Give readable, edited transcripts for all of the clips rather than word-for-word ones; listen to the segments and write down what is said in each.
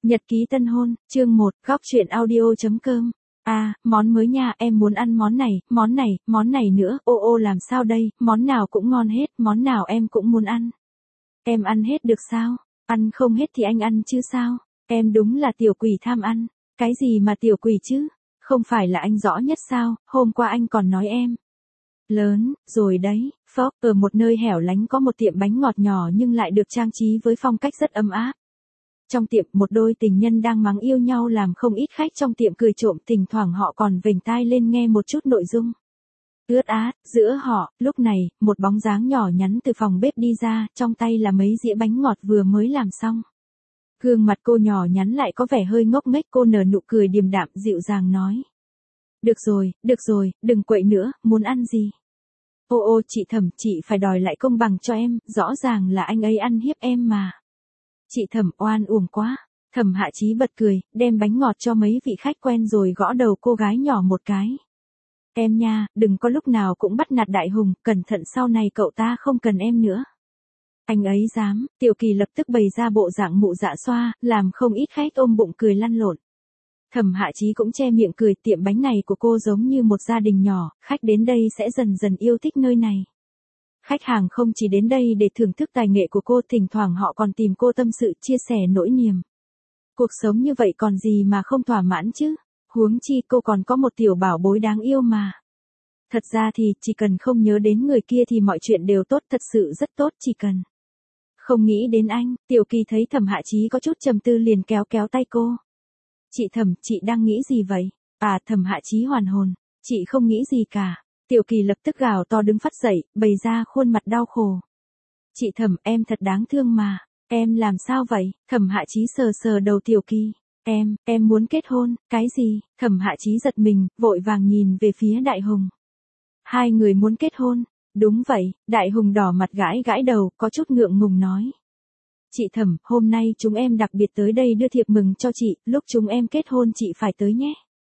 Nhật ký tân hôn, chương 1, góc truyện audio.com. À, món mới nha, em muốn ăn món này nữa, ô làm sao đây, món nào cũng ngon hết, món nào em cũng muốn ăn. Em ăn hết được sao? Ăn không hết thì anh ăn chứ sao? Em đúng là tiểu quỷ tham ăn. Cái gì mà tiểu quỷ chứ? Không phải là anh rõ nhất sao, hôm qua anh còn nói em. Lớn, rồi đấy, phóc, ở một nơi hẻo lánh có một tiệm bánh ngọt nhỏ nhưng lại được trang trí với phong cách rất ấm áp. Trong tiệm, một đôi tình nhân đang mắng yêu nhau làm không ít khách trong tiệm cười trộm, thỉnh thoảng họ còn vểnh tai lên nghe một chút nội dung. Ướt át, giữa họ, lúc này, một bóng dáng nhỏ nhắn từ phòng bếp đi ra, trong tay là mấy dĩa bánh ngọt vừa mới làm xong. Gương mặt cô nhỏ nhắn lại có vẻ hơi ngốc nghếch, cô nở nụ cười điềm đạm dịu dàng nói. Được rồi, đừng quậy nữa, muốn ăn gì? Ô chị Thẩm, chị phải đòi lại công bằng cho em, rõ ràng là anh ấy ăn hiếp em mà. Chị Thẩm oan uổng quá. Thẩm Hạ Chí bật cười, đem bánh ngọt cho mấy vị khách quen rồi gõ đầu cô gái nhỏ một cái. Em nha, đừng có lúc nào cũng bắt nạt Đại Hùng, cẩn thận sau này cậu ta không cần em nữa. Anh ấy dám, Tiểu Kỳ lập tức bày ra bộ dạng mụ dạ xoa, làm không ít khách ôm bụng cười lăn lộn. Thẩm Hạ Chí cũng che miệng cười, tiệm bánh này của cô giống như một gia đình nhỏ, khách đến đây sẽ dần dần yêu thích nơi này. Khách hàng không chỉ đến đây để thưởng thức tài nghệ của cô, thỉnh thoảng họ còn tìm cô tâm sự, chia sẻ nỗi niềm. Cuộc sống như vậy còn gì mà không thỏa mãn chứ, huống chi cô còn có một tiểu bảo bối đáng yêu mà. Thật ra thì, chỉ cần không nhớ đến người kia thì mọi chuyện đều tốt, thật sự rất tốt, chỉ cần không nghĩ đến anh. Tiểu Kỳ thấy Thẩm Hạ Chí có chút trầm tư liền kéo tay cô. Chị Thẩm, chị đang nghĩ gì vậy? À, Thẩm Hạ Chí hoàn hồn, chị không nghĩ gì cả. Tiểu Kỳ lập tức gào to đứng phát dậy, bày ra khuôn mặt đau khổ. Chị Thẩm, em thật đáng thương mà. Em làm sao vậy? Thẩm Hạ Chí sờ đầu Tiểu Kỳ. Em muốn kết hôn. Cái gì? Thẩm Hạ Chí giật mình, vội vàng nhìn về phía Đại Hùng. Hai người muốn kết hôn? Đúng vậy. Đại Hùng đỏ mặt gãi đầu, có chút ngượng ngùng nói. Chị Thẩm, hôm nay chúng em đặc biệt tới đây đưa thiệp mừng cho chị, lúc chúng em kết hôn chị phải tới nhé.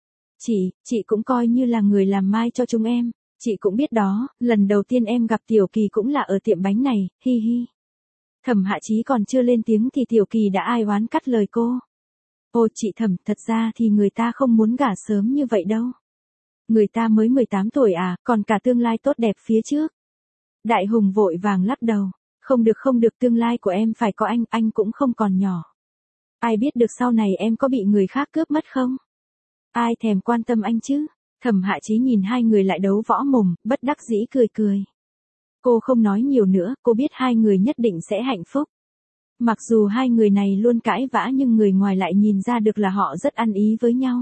Chị cũng coi như là người làm mai cho chúng em. Chị cũng biết đó, lần đầu tiên em gặp Tiểu Kỳ cũng là ở tiệm bánh này, hi hi. Thẩm Hạ Chí còn chưa lên tiếng thì Tiểu Kỳ đã ai oán cắt lời cô. Ô chị Thẩm, thật ra thì người ta không muốn gả sớm như vậy đâu. Người ta mới 18 tuổi à, còn cả tương lai tốt đẹp phía trước. Đại Hùng vội vàng lắc đầu. Không được, tương lai của em phải có anh cũng không còn nhỏ. Ai biết được sau này em có bị người khác cướp mất không? Ai thèm quan tâm anh chứ? Thẩm Hạ Chí nhìn hai người lại đấu võ mồm, bất đắc dĩ cười. Cô không nói nhiều nữa, cô biết hai người nhất định sẽ hạnh phúc. Mặc dù hai người này luôn cãi vã nhưng người ngoài lại nhìn ra được là họ rất ăn ý với nhau.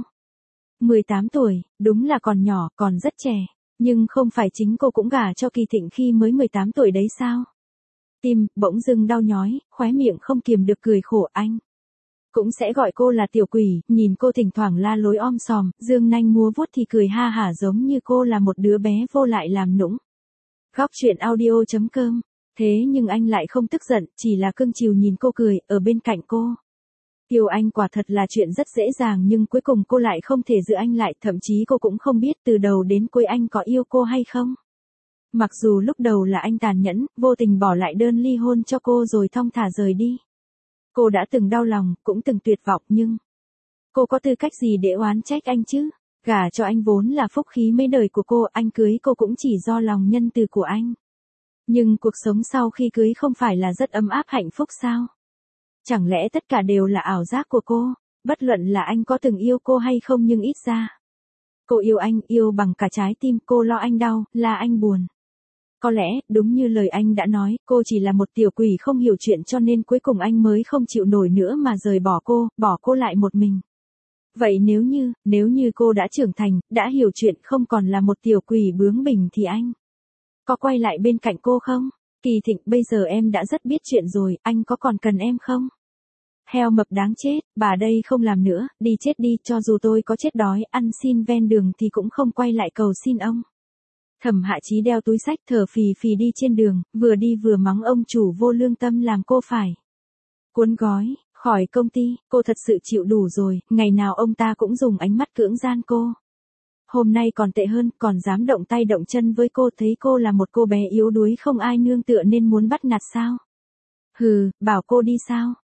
18 tuổi, đúng là còn nhỏ, còn rất trẻ. Nhưng không phải chính cô cũng gả cho Kỳ Thịnh khi mới 18 tuổi đấy sao? Tim bỗng dưng đau nhói, khóe miệng không kiềm được cười khổ. Anh cũng sẽ gọi cô là tiểu quỷ, nhìn cô thỉnh thoảng la lối om sòm, dương nanh múa vuốt thì cười ha hả giống như cô là một đứa bé vô lại làm nũng. Góc truyện audio.com. Thế nhưng anh lại không tức giận, chỉ là cưng chiều nhìn cô cười, ở bên cạnh cô. Yêu anh quả thật là chuyện rất dễ dàng nhưng cuối cùng cô lại không thể giữ anh lại, thậm chí cô cũng không biết từ đầu đến cuối anh có yêu cô hay không. Mặc dù lúc đầu là anh tàn nhẫn, vô tình bỏ lại đơn ly hôn cho cô rồi thong thả rời đi. Cô đã từng đau lòng, cũng từng tuyệt vọng nhưng cô có tư cách gì để oán trách anh chứ? Gả cho anh vốn là phúc khí mấy đời của cô, anh cưới cô cũng chỉ do lòng nhân từ của anh. Nhưng cuộc sống sau khi cưới không phải là rất ấm áp hạnh phúc sao? Chẳng lẽ tất cả đều là ảo giác của cô? Bất luận là anh có từng yêu cô hay không nhưng ít ra cô yêu anh, yêu bằng cả trái tim, cô lo anh đau, là anh buồn. Có lẽ, đúng như lời anh đã nói, cô chỉ là một tiểu quỷ không hiểu chuyện cho nên cuối cùng anh mới không chịu nổi nữa mà rời bỏ cô lại một mình. Vậy nếu như cô đã trưởng thành, đã hiểu chuyện không còn là một tiểu quỷ bướng bỉnh thì anh có quay lại bên cạnh cô không? Kỳ Thịnh, bây giờ em đã rất biết chuyện rồi, anh có còn cần em không? Heo mập đáng chết, bà đây không làm nữa, đi chết đi, cho dù tôi có chết đói, ăn xin ven đường thì cũng không quay lại cầu xin ông. Thẩm Hạ Chí đeo túi xách thở phì đi trên đường, vừa đi vừa mắng ông chủ vô lương tâm làm cô phải cuốn gói khỏi công ty, cô thật sự chịu đủ rồi, ngày nào ông ta cũng dùng ánh mắt cưỡng gian cô. Hôm nay còn tệ hơn, còn dám động tay động chân với cô, thấy cô là một cô bé yếu đuối không ai nương tựa nên muốn bắt nạt sao? Hừ, bảo cô đi sao?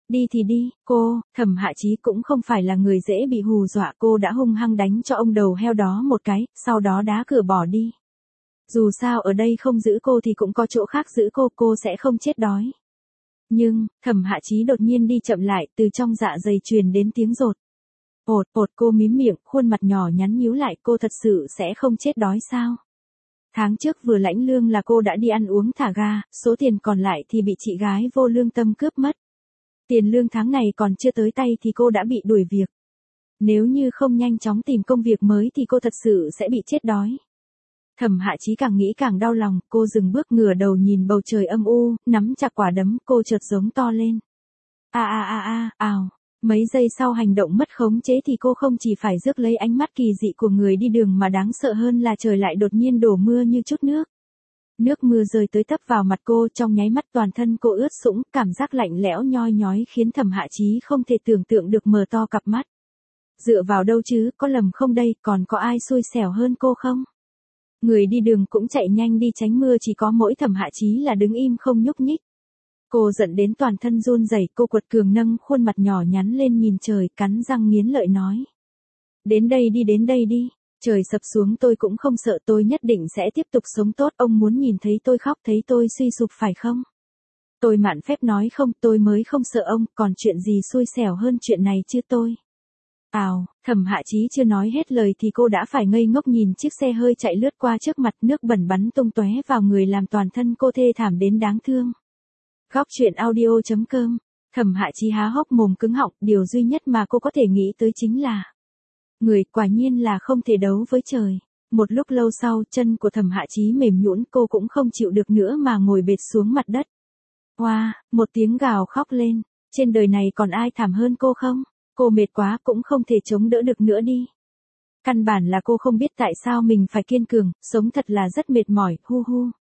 Đi thì đi, cô, Thẩm Hạ Chí cũng không phải là người dễ bị hù dọa, cô đã hung hăng đánh cho ông đầu heo đó một cái, sau đó đá cửa bỏ đi. Dù sao ở đây không giữ cô thì cũng có chỗ khác giữ cô sẽ không chết đói. Nhưng, Thẩm Hạ Chí đột nhiên đi chậm lại, từ trong dạ dày truyền đến tiếng rột. Ột, cô mím miệng, khuôn mặt nhỏ nhắn nhíu lại, cô thật sự sẽ không chết đói sao? Tháng trước vừa lãnh lương là cô đã đi ăn uống thả ga, số tiền còn lại thì bị chị gái vô lương tâm cướp mất. Tiền lương tháng này còn chưa tới tay thì cô đã bị đuổi việc. Nếu như không nhanh chóng tìm công việc mới thì cô thật sự sẽ bị chết đói. Thẩm Hạ Chí càng nghĩ càng đau lòng, cô dừng bước ngửa đầu nhìn bầu trời âm u, nắm chặt quả đấm, cô chợt giống to lên. Ào. Mấy giây sau hành động mất khống chế thì cô không chỉ phải rước lấy ánh mắt kỳ dị của người đi đường mà đáng sợ hơn là trời lại đột nhiên đổ mưa như chút nước. Nước mưa rơi tới tấp vào mặt cô, trong nháy mắt toàn thân cô ướt sũng, cảm giác lạnh lẽo nhoi nhói khiến Thẩm Hạ Chí không thể tưởng tượng được mở to cặp mắt. Dựa vào đâu chứ, có lầm không đây, còn có ai xui xẻo hơn cô không? Người đi đường cũng chạy nhanh đi tránh mưa, chỉ có mỗi Thẩm Hạ Chí là đứng im không nhúc nhích. Cô giận đến toàn thân run rẩy, cô quật cường nâng khuôn mặt nhỏ nhắn lên nhìn trời, cắn răng nghiến lợi nói. Đến đây đi, trời sập xuống tôi cũng không sợ, tôi nhất định sẽ tiếp tục sống tốt, ông muốn nhìn thấy tôi khóc, thấy tôi suy sụp phải không? Tôi mạn phép nói không, tôi mới không sợ ông, còn chuyện gì xui xẻo hơn chuyện này chứ tôi. Thẩm Hạ Chí chưa nói hết lời thì cô đã phải ngây ngốc nhìn chiếc xe hơi chạy lướt qua trước mặt, nước bẩn bắn tung tóe vào người làm toàn thân cô thê thảm đến đáng thương. Góc truyện audio.com. Thẩm Hạ Chí há hốc mồm cứng họng, điều duy nhất mà cô có thể nghĩ tới chính là người, quả nhiên là không thể đấu với trời. Một lúc lâu sau, chân của Thẩm Hạ Chí mềm nhũn, cô cũng không chịu được nữa mà ngồi bệt xuống mặt đất. Một tiếng gào khóc lên, trên đời này còn ai thảm hơn cô không? Cô mệt quá cũng không thể chống đỡ được nữa đi. Căn bản là cô không biết tại sao mình phải kiên cường, sống thật là rất mệt mỏi, hu.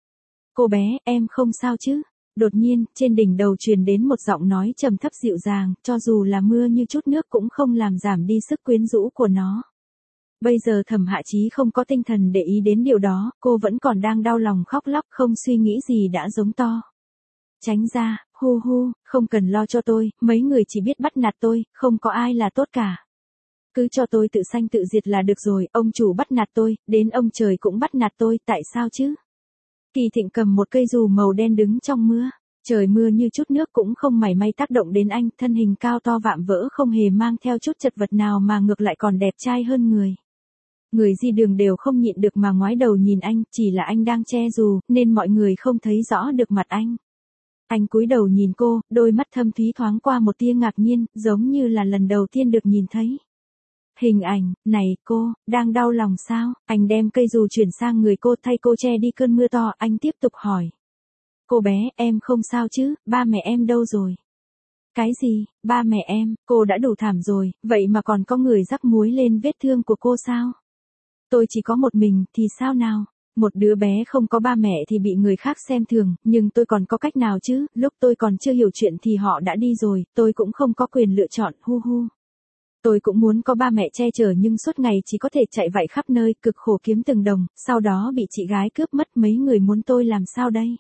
Cô bé, em không sao chứ? Đột nhiên, trên đỉnh đầu truyền đến một giọng nói trầm thấp dịu dàng, cho dù là mưa như chút nước cũng không làm giảm đi sức quyến rũ của nó. Bây giờ Thẩm Hạ Chí không có tinh thần để ý đến điều đó, cô vẫn còn đang đau lòng khóc lóc, không suy nghĩ gì đã giống to. Tránh ra, hu, không cần lo cho tôi, mấy người chỉ biết bắt nạt tôi, không có ai là tốt cả. Cứ cho tôi tự sanh tự diệt là được rồi, ông chủ bắt nạt tôi, đến ông trời cũng bắt nạt tôi, tại sao chứ? Kỳ Thịnh cầm một cây dù màu đen đứng trong mưa, trời mưa như chút nước cũng không mảy may tác động đến anh, thân hình cao to vạm vỡ không hề mang theo chút chật vật nào mà ngược lại còn đẹp trai hơn người. Người đi đường đều không nhịn được mà ngoái đầu nhìn anh, chỉ là anh đang che dù, nên mọi người không thấy rõ được mặt anh. Anh cúi đầu nhìn cô, đôi mắt thâm thúy thoáng qua một tia ngạc nhiên, giống như là lần đầu tiên được nhìn thấy. Hình ảnh, này cô, đang đau lòng sao? Anh đem cây dù chuyển sang người cô thay cô che đi cơn mưa to, anh tiếp tục hỏi. Cô bé, em không sao chứ, ba mẹ em đâu rồi? Cái gì, ba mẹ em, cô đã đủ thảm rồi, vậy mà còn có người rắc muối lên vết thương của cô sao? Tôi chỉ có một mình, thì sao nào? Một đứa bé không có ba mẹ thì bị người khác xem thường, nhưng tôi còn có cách nào chứ, lúc tôi còn chưa hiểu chuyện thì họ đã đi rồi, tôi cũng không có quyền lựa chọn, hu. Tôi cũng muốn có ba mẹ che chở nhưng suốt ngày chỉ có thể chạy vạy khắp nơi, cực khổ kiếm từng đồng, sau đó bị chị gái cướp mất, mấy người muốn tôi làm sao đây?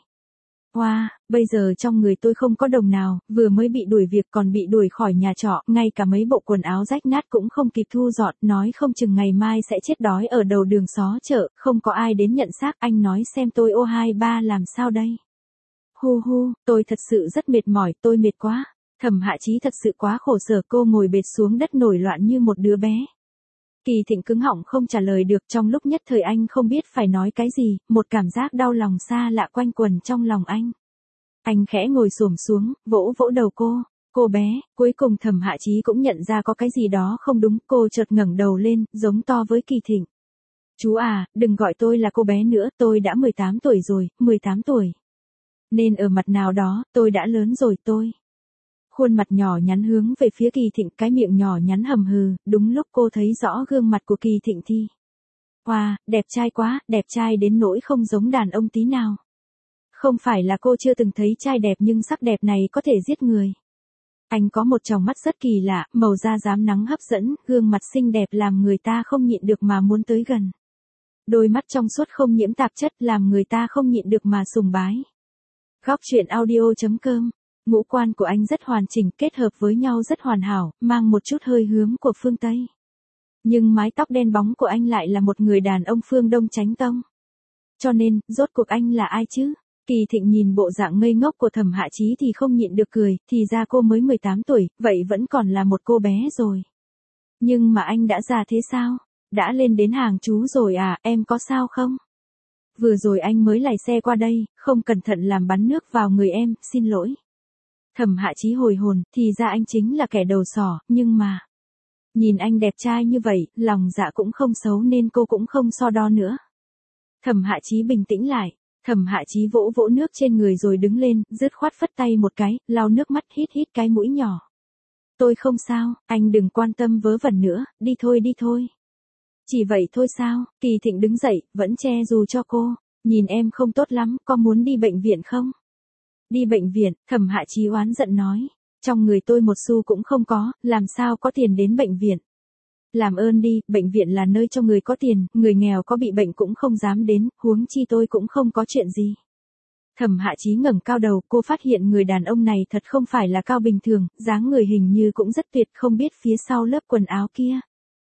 Bây giờ trong người tôi không có đồng nào, vừa mới bị đuổi việc còn bị đuổi khỏi nhà trọ, ngay cả mấy bộ quần áo rách nát cũng không kịp thu dọn, nói không chừng ngày mai sẽ chết đói ở đầu đường xó chợ, không có ai đến nhận xác, anh nói xem tôi O23 làm sao đây? Hu, tôi thật sự rất mệt mỏi, tôi mệt quá. Thẩm Hạ Chí thật sự quá khổ sở, cô ngồi bệt xuống đất nổi loạn như một đứa bé. Kỳ Thịnh cứng họng không trả lời được, trong lúc nhất thời anh không biết phải nói cái gì, một cảm giác đau lòng xa lạ quanh quẩn trong lòng anh. Anh khẽ ngồi xổm xuống, vỗ đầu cô bé, cuối cùng Thẩm Hạ Chí cũng nhận ra có cái gì đó không đúng, cô chợt ngẩng đầu lên, giống to với Kỳ Thịnh. Chú à, đừng gọi tôi là cô bé nữa, tôi đã 18 tuổi rồi, 18 tuổi. Nên ở mặt nào đó, tôi đã lớn rồi tôi. Khuôn mặt nhỏ nhắn hướng về phía Kỳ Thịnh, cái miệng nhỏ nhắn hầm hừ, đúng lúc cô thấy rõ gương mặt của Kỳ Thịnh thì. Đẹp trai quá, đẹp trai đến nỗi không giống đàn ông tí nào. Không phải là cô chưa từng thấy trai đẹp nhưng sắc đẹp này có thể giết người. Anh có một tròng mắt rất kỳ lạ, màu da rám nắng hấp dẫn, gương mặt xinh đẹp làm người ta không nhịn được mà muốn tới gần. Đôi mắt trong suốt không nhiễm tạp chất làm người ta không nhịn được mà sùng bái. Góc truyện audio.com Ngũ quan của anh rất hoàn chỉnh, kết hợp với nhau rất hoàn hảo, mang một chút hơi hướng của phương Tây. Nhưng mái tóc đen bóng của anh lại là một người đàn ông phương Đông chánh tông. Cho nên, rốt cuộc anh là ai chứ? Kỳ Thịnh nhìn bộ dạng ngây ngốc của Thẩm Hạ Chí thì không nhịn được cười, thì ra cô mới 18 tuổi, vậy vẫn còn là một cô bé rồi. Nhưng mà anh đã già thế sao? Đã lên đến hàng chú rồi à, em có sao không? Vừa rồi anh mới lái xe qua đây, không cẩn thận làm bắn nước vào người em, xin lỗi. Thẩm Hạ Chí hồi hồn, thì ra anh chính là kẻ đầu sỏ, nhưng mà... Nhìn anh đẹp trai như vậy, lòng dạ cũng không xấu nên cô cũng không so đo nữa. Thẩm Hạ Chí bình tĩnh lại, Thẩm Hạ Chí vỗ vỗ nước trên người rồi đứng lên, dứt khoát phất tay một cái, lau nước mắt hít hít cái mũi nhỏ. Tôi không sao, anh đừng quan tâm vớ vẩn nữa, đi thôi đi thôi. Chỉ vậy thôi sao? Kỳ Thịnh đứng dậy, vẫn che dù cho cô, nhìn em không tốt lắm, có muốn đi bệnh viện không? Đi bệnh viện, Thẩm Hạ Chí oán giận nói, trong người tôi một xu cũng không có, làm sao có tiền đến bệnh viện? Làm ơn đi, bệnh viện là nơi cho người có tiền, người nghèo có bị bệnh cũng không dám đến, huống chi tôi cũng không có chuyện gì. Thẩm Hạ Chí ngẩng cao đầu, cô phát hiện người đàn ông này thật không phải là cao bình thường, dáng người hình như cũng rất tuyệt, không biết phía sau lớp quần áo kia.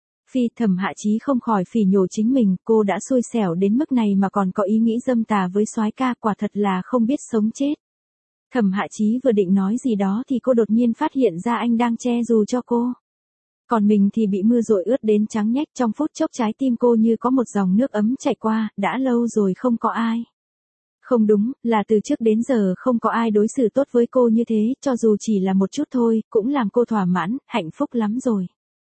Thẩm Hạ Chí không khỏi phỉ nhổ chính mình, cô đã xui xẻo đến mức này mà còn có ý nghĩ dâm tà với soái ca, quả thật là không biết sống chết. Thẩm Hạ Chí vừa định nói gì đó thì cô đột nhiên phát hiện ra anh đang che dù cho cô. Còn mình thì bị mưa dội ướt đến trắng nhách, trong phút chốc trái tim cô như có một dòng nước ấm chảy qua, đã lâu rồi không có ai. Không đúng, là từ trước đến giờ không có ai đối xử tốt với cô như thế, cho dù chỉ là một chút thôi, cũng làm cô thỏa mãn, hạnh phúc lắm rồi.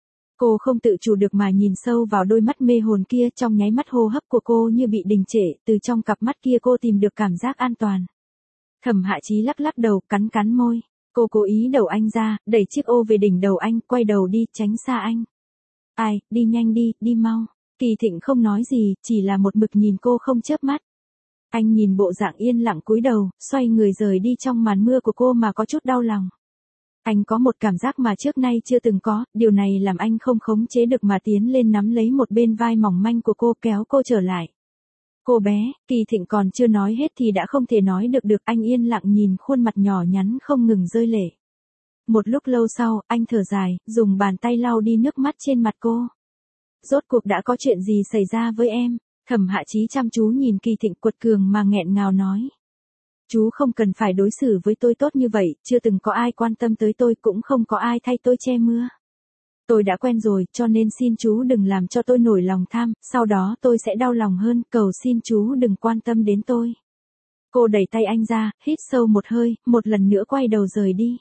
Cô không tự chủ được mà nhìn sâu vào đôi mắt mê hồn kia, trong nháy mắt hô hấp của cô như bị đình trệ, từ trong cặp mắt kia cô tìm được cảm giác an toàn. Thẩm Hạ Chí lắc lắc đầu, cắn cắn môi. Cô cố ý đẩy anh ra, đẩy chiếc ô về đỉnh đầu anh, quay đầu đi, tránh xa anh. Ai, đi nhanh đi, đi mau. Kỳ Thịnh không nói gì, chỉ là một mực nhìn cô không chớp mắt. Anh nhìn bộ dạng yên lặng cúi đầu, xoay người rời đi trong màn mưa của cô mà có chút đau lòng. Anh có một cảm giác mà trước nay chưa từng có, điều này làm anh không khống chế được mà tiến lên nắm lấy một bên vai mỏng manh của cô, kéo cô trở lại. Cô bé, Kỳ Thịnh còn chưa nói hết thì đã không thể nói được, anh yên lặng nhìn khuôn mặt nhỏ nhắn không ngừng rơi lệ. Một lúc lâu sau, anh thở dài, dùng bàn tay lau đi nước mắt trên mặt cô. Rốt cuộc đã có chuyện gì xảy ra với em? Thẩm Hạ Chí chăm chú nhìn Kỳ Thịnh quật cường mà nghẹn ngào nói. Chú không cần phải đối xử với tôi tốt như vậy, chưa từng có ai quan tâm tới tôi, cũng không có ai thay tôi che mưa. Tôi đã quen rồi, cho nên xin chú đừng làm cho tôi nổi lòng tham, sau đó tôi sẽ đau lòng hơn, cầu xin chú đừng quan tâm đến tôi. Cô đẩy tay anh ra, hít sâu một hơi, một lần nữa quay đầu rời đi.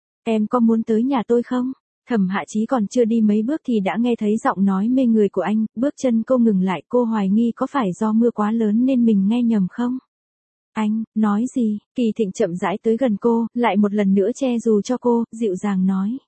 Em có muốn tới nhà tôi không? Thẩm Hạ Chí còn chưa đi mấy bước thì đã nghe thấy giọng nói mê người của anh, bước chân cô ngừng lại, cô hoài nghi có phải do mưa quá lớn nên mình nghe nhầm không? Anh, nói gì? Kỳ Thịnh chậm rãi tới gần cô, lại một lần nữa che dù cho cô, dịu dàng nói.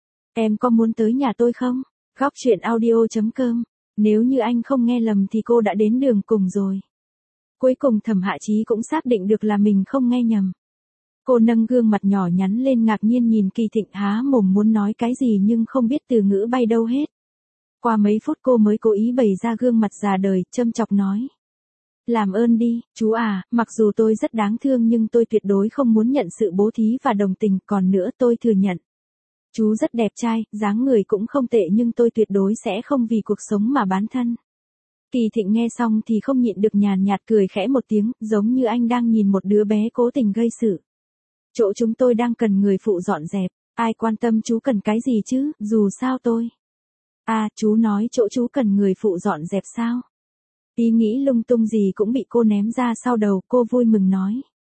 Em có muốn tới nhà tôi không? Góc truyện audio.com. Nếu như anh không nghe lầm thì cô đã đến đường cùng rồi. Cuối cùng Thẩm Hạ Chí cũng xác định được là mình không nghe nhầm. Cô nâng gương mặt nhỏ nhắn lên ngạc nhiên nhìn Kỳ Thịnh, há mồm muốn nói cái gì nhưng không biết từ ngữ bay đâu hết. Qua mấy phút cô mới cố ý bày ra gương mặt già đời, châm chọc nói. Làm ơn đi, chú à, mặc dù tôi rất đáng thương nhưng tôi tuyệt đối không muốn nhận sự bố thí và đồng tình, còn nữa tôi thừa nhận. Chú rất đẹp trai, dáng người cũng không tệ nhưng tôi tuyệt đối sẽ không vì cuộc sống mà bán thân. Kỳ Thịnh nghe xong thì không nhịn được nhàn nhạt cười khẽ một tiếng, giống như anh đang nhìn một đứa bé cố tình gây sự. Chỗ chúng tôi đang cần người phụ dọn dẹp, ai quan tâm chú cần cái gì chứ, dù sao tôi. À, chú nói chỗ chú cần người phụ dọn dẹp sao? Ý nghĩ lung tung gì cũng bị cô ném ra sau đầu, cô vui mừng nói.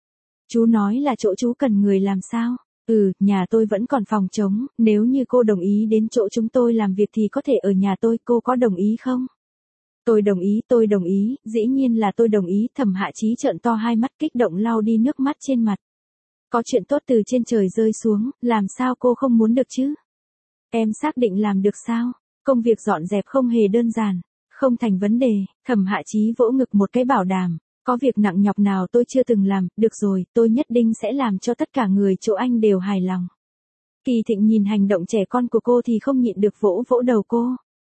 Chú nói là chỗ chú cần người làm sao? Nhà tôi vẫn còn phòng trống, nếu như cô đồng ý đến chỗ chúng tôi làm việc thì có thể ở nhà tôi, cô có đồng ý không? Tôi đồng ý, dĩ nhiên là tôi đồng ý. Thẩm Hạ Chí trợn to hai mắt kích động lau đi nước mắt trên mặt. Có chuyện tốt từ trên trời rơi xuống, làm sao cô không muốn được chứ? Em xác định làm được sao? Công việc dọn dẹp không hề đơn giản, không thành vấn đề. Thẩm Hạ Chí vỗ ngực một cái bảo đảm. Có việc nặng nhọc nào tôi chưa từng làm, được rồi, tôi nhất định sẽ làm cho tất cả người chỗ anh đều hài lòng. Kỳ Thịnh nhìn hành động trẻ con của cô thì không nhịn được vỗ vỗ đầu cô.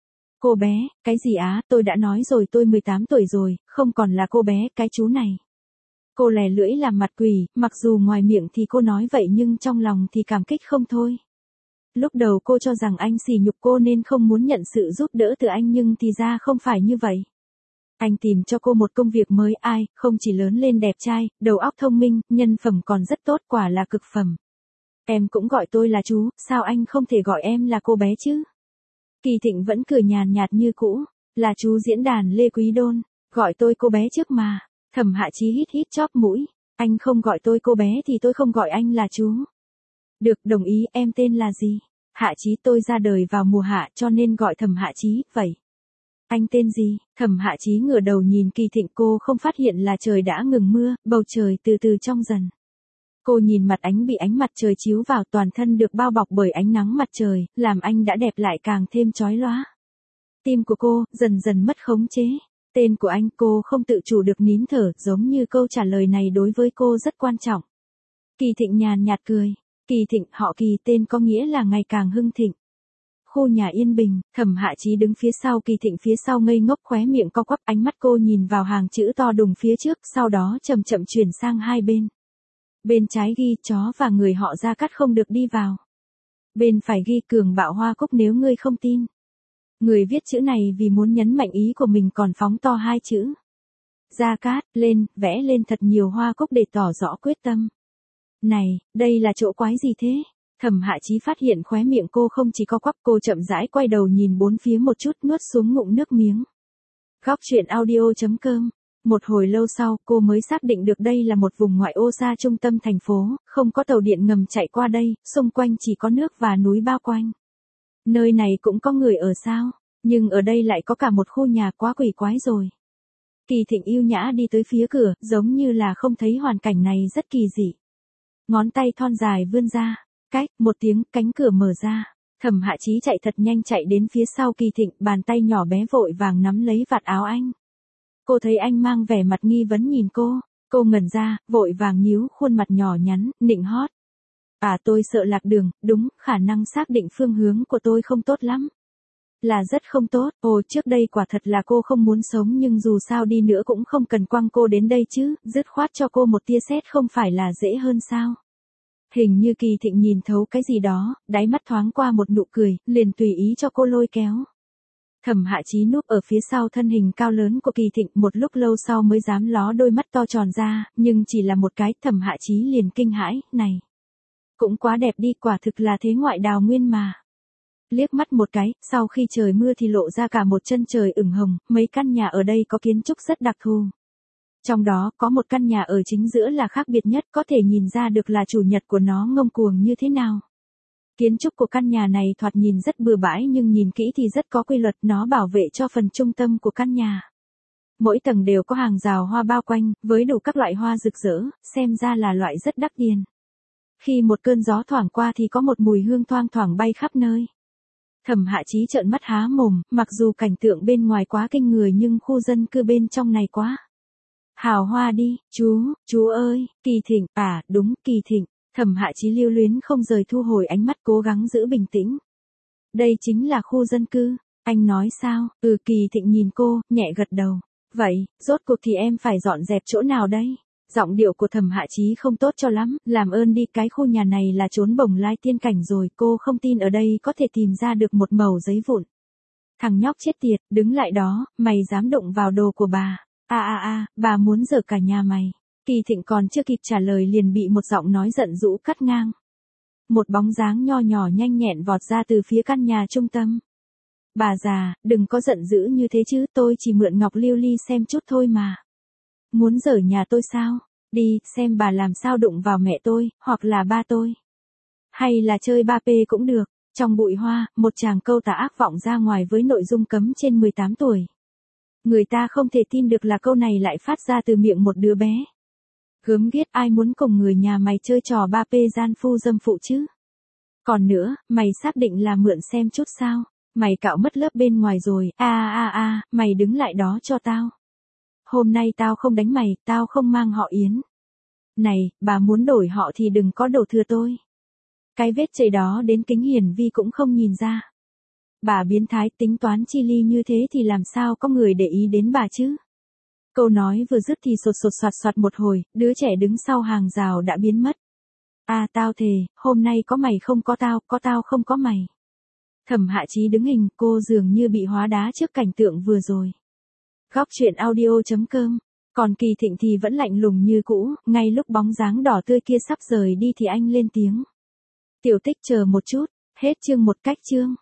Cô bé, cái gì á, tôi đã nói rồi tôi 18 tuổi rồi, không còn là cô bé, cái chú này. Cô lè lưỡi làm mặt quỷ, mặc dù ngoài miệng thì cô nói vậy nhưng trong lòng thì cảm kích không thôi. Lúc đầu cô cho rằng anh sỉ nhục cô nên không muốn nhận sự giúp đỡ từ anh nhưng thì ra không phải như vậy. Anh tìm cho cô một công việc mới, ai, không chỉ lớn lên đẹp trai, đầu óc thông minh, nhân phẩm còn rất tốt, quả là cực phẩm. Em cũng gọi tôi là chú, sao anh không thể gọi em là cô bé chứ? Kỳ Thịnh vẫn cười nhàn nhạt như cũ, là chú diễn đàn Lê Quý Đôn, gọi tôi cô bé trước mà. Thẩm Hạ Chí hít hít chóp mũi, anh không gọi tôi cô bé thì tôi không gọi anh là chú. Được, đồng ý, em tên là gì? Hạ Chí, tôi ra đời vào mùa hạ cho nên gọi Thẩm Hạ Chí, vậy. Anh tên gì? Thẩm Hạ Chí ngửa đầu nhìn Kỳ Thịnh, cô không phát hiện là trời đã ngừng mưa, bầu trời từ từ trong dần. Cô nhìn mặt anh bị ánh mặt trời chiếu vào, toàn thân được bao bọc bởi ánh nắng mặt trời, làm anh đã đẹp lại càng thêm chói lóa. Tim của cô dần dần mất khống chế. Tên của anh, cô không tự chủ được nín thở, giống như câu trả lời này đối với cô rất quan trọng. Kỳ Thịnh nhàn nhạt cười. Kỳ Thịnh, họ Kỳ, tên có nghĩa là ngày càng hưng thịnh. Khu nhà yên bình, Thẩm Hạ Chí đứng phía sau Kỳ Thịnh, phía sau ngây ngốc, khóe miệng co quắp, ánh mắt cô nhìn vào hàng chữ to đùng phía trước, sau đó chậm chậm chuyển sang hai bên. Bên trái ghi chó và người họ Gia Cát không được đi vào. Bên phải ghi Cường Bạo Hoa Cúc nếu ngươi không tin. Người viết chữ này vì muốn nhấn mạnh ý của mình còn phóng to hai chữ Gia Cát lên, vẽ lên thật nhiều hoa cúc để tỏ rõ quyết tâm. Này, đây là chỗ quái gì thế? Thẩm Hạ Chí phát hiện khóe miệng cô không chỉ co quắp, cô chậm rãi quay đầu nhìn bốn phía một chút, nuốt xuống ngụm nước miếng. Góc truyện audio.com. Một hồi lâu sau, cô mới xác định được đây là một vùng ngoại ô xa trung tâm thành phố, không có tàu điện ngầm chạy qua đây, xung quanh chỉ có nước và núi bao quanh. Nơi này cũng có người ở sao? Nhưng ở đây lại có cả một khu nhà, quá quỷ quái rồi. Kỳ Thịnh yêu nhã đi tới phía cửa, giống như là không thấy hoàn cảnh này rất kỳ dị. Ngón tay thon dài vươn ra, cách, một tiếng, cánh cửa mở ra. Thẩm Hạ Chí chạy thật nhanh, chạy đến phía sau Kỳ Thịnh, bàn tay nhỏ bé vội vàng nắm lấy vạt áo anh. Cô thấy anh mang vẻ mặt nghi vấn nhìn cô ngẩn ra, vội vàng nhíu khuôn mặt nhỏ nhắn, nịnh hót. À, tôi sợ lạc đường, đúng, khả năng xác định phương hướng của tôi không tốt lắm. Là rất không tốt, trước đây quả thật là cô không muốn sống nhưng dù sao đi nữa cũng không cần quăng cô đến đây chứ, dứt khoát cho cô một tia sét không phải là dễ hơn sao. Hình như Kỳ Thịnh nhìn thấu cái gì đó, đáy mắt thoáng qua một nụ cười, liền tùy ý cho cô lôi kéo. Thẩm Hạ Chí núp ở phía sau thân hình cao lớn của Kỳ Thịnh, một lúc lâu sau mới dám ló đôi mắt to tròn ra, nhưng chỉ là một cái, Thẩm Hạ Chí liền kinh hãi, này. Cũng quá đẹp đi, quả thực là thế ngoại đào nguyên mà. Liếc mắt một cái, sau khi trời mưa thì lộ ra cả một chân trời ửng hồng, mấy căn nhà ở đây có kiến trúc rất đặc thù. Trong đó, có một căn nhà ở chính giữa là khác biệt nhất, có thể nhìn ra được là chủ nhật của nó ngông cuồng như thế nào. Kiến trúc của căn nhà này thoạt nhìn rất bừa bãi nhưng nhìn kỹ thì rất có quy luật, nó bảo vệ cho phần trung tâm của căn nhà. Mỗi tầng đều có hàng rào hoa bao quanh, với đủ các loại hoa rực rỡ, xem ra là loại rất đắt tiền. Khi một cơn gió thoảng qua thì có một mùi hương thoang thoảng bay khắp nơi. Thẩm Hạ Chí trợn mắt há mồm, mặc dù cảnh tượng bên ngoài quá kinh người nhưng khu dân cư bên trong này quá hào hoa đi, chú ơi, Kỳ Thịnh, à, đúng, Kỳ Thịnh. Thẩm Hạ Chí lưu luyến không rời, thu hồi ánh mắt, cố gắng giữ bình tĩnh. Đây chính là khu dân cư, anh nói sao? Kỳ Thịnh nhìn cô, nhẹ gật đầu. Vậy, rốt cuộc thì em phải dọn dẹp chỗ nào đây? Giọng điệu của Thẩm Hạ Chí không tốt cho lắm, làm ơn đi, cái khu nhà này là chốn bồng lai tiên cảnh rồi, cô không tin ở đây có thể tìm ra được một mẩu giấy vụn. Thằng nhóc chết tiệt, đứng lại đó, mày dám đụng vào đồ của bà. Bà muốn giở cả nhà mày. Kỳ Thịnh còn chưa kịp trả lời liền bị một giọng nói giận dữ cắt ngang. Một bóng dáng nho nhỏ nhanh nhẹn vọt ra từ phía căn nhà trung tâm. Bà già, đừng có giận dữ như thế chứ, tôi chỉ mượn ngọc lưu ly xem chút thôi mà. Muốn giở nhà tôi sao? Đi, xem bà làm sao đụng vào mẹ tôi, hoặc là ba tôi. Hay là chơi ba p cũng được. Trong bụi hoa, một chàng câu tà ác vọng ra ngoài với nội dung cấm trên 18 tuổi. Người ta không thể tin được là câu này lại phát ra từ miệng một đứa bé. Gớm ghiếc, ai muốn cùng người nhà mày chơi trò 3P gian phu dâm phụ chứ? Còn nữa, mày xác định là mượn xem chút sao? Mày cạo mất lớp bên ngoài rồi, mày đứng lại đó cho tao. Hôm nay tao không đánh mày, tao không mang họ Yến. Này, bà muốn đổi họ thì đừng có đổ thừa tôi. Cái vết chảy đó đến kính hiển vi cũng không nhìn ra. Bà biến thái, tính toán chi ly như thế thì làm sao có người để ý đến bà chứ? Câu nói vừa dứt thì sột sột soạt soạt một hồi, đứa trẻ đứng sau hàng rào đã biến mất. À tao thề, hôm nay có mày không có tao không có mày. Thẩm Hạ Chí đứng hình, cô dường như bị hóa đá trước cảnh tượng vừa rồi. Góc truyện audio.com. Còn Kỳ Thịnh thì vẫn lạnh lùng như cũ, ngay lúc bóng dáng đỏ tươi kia sắp rời đi thì anh lên tiếng. Tiểu Tích chờ một chút, hết chương một cách chương.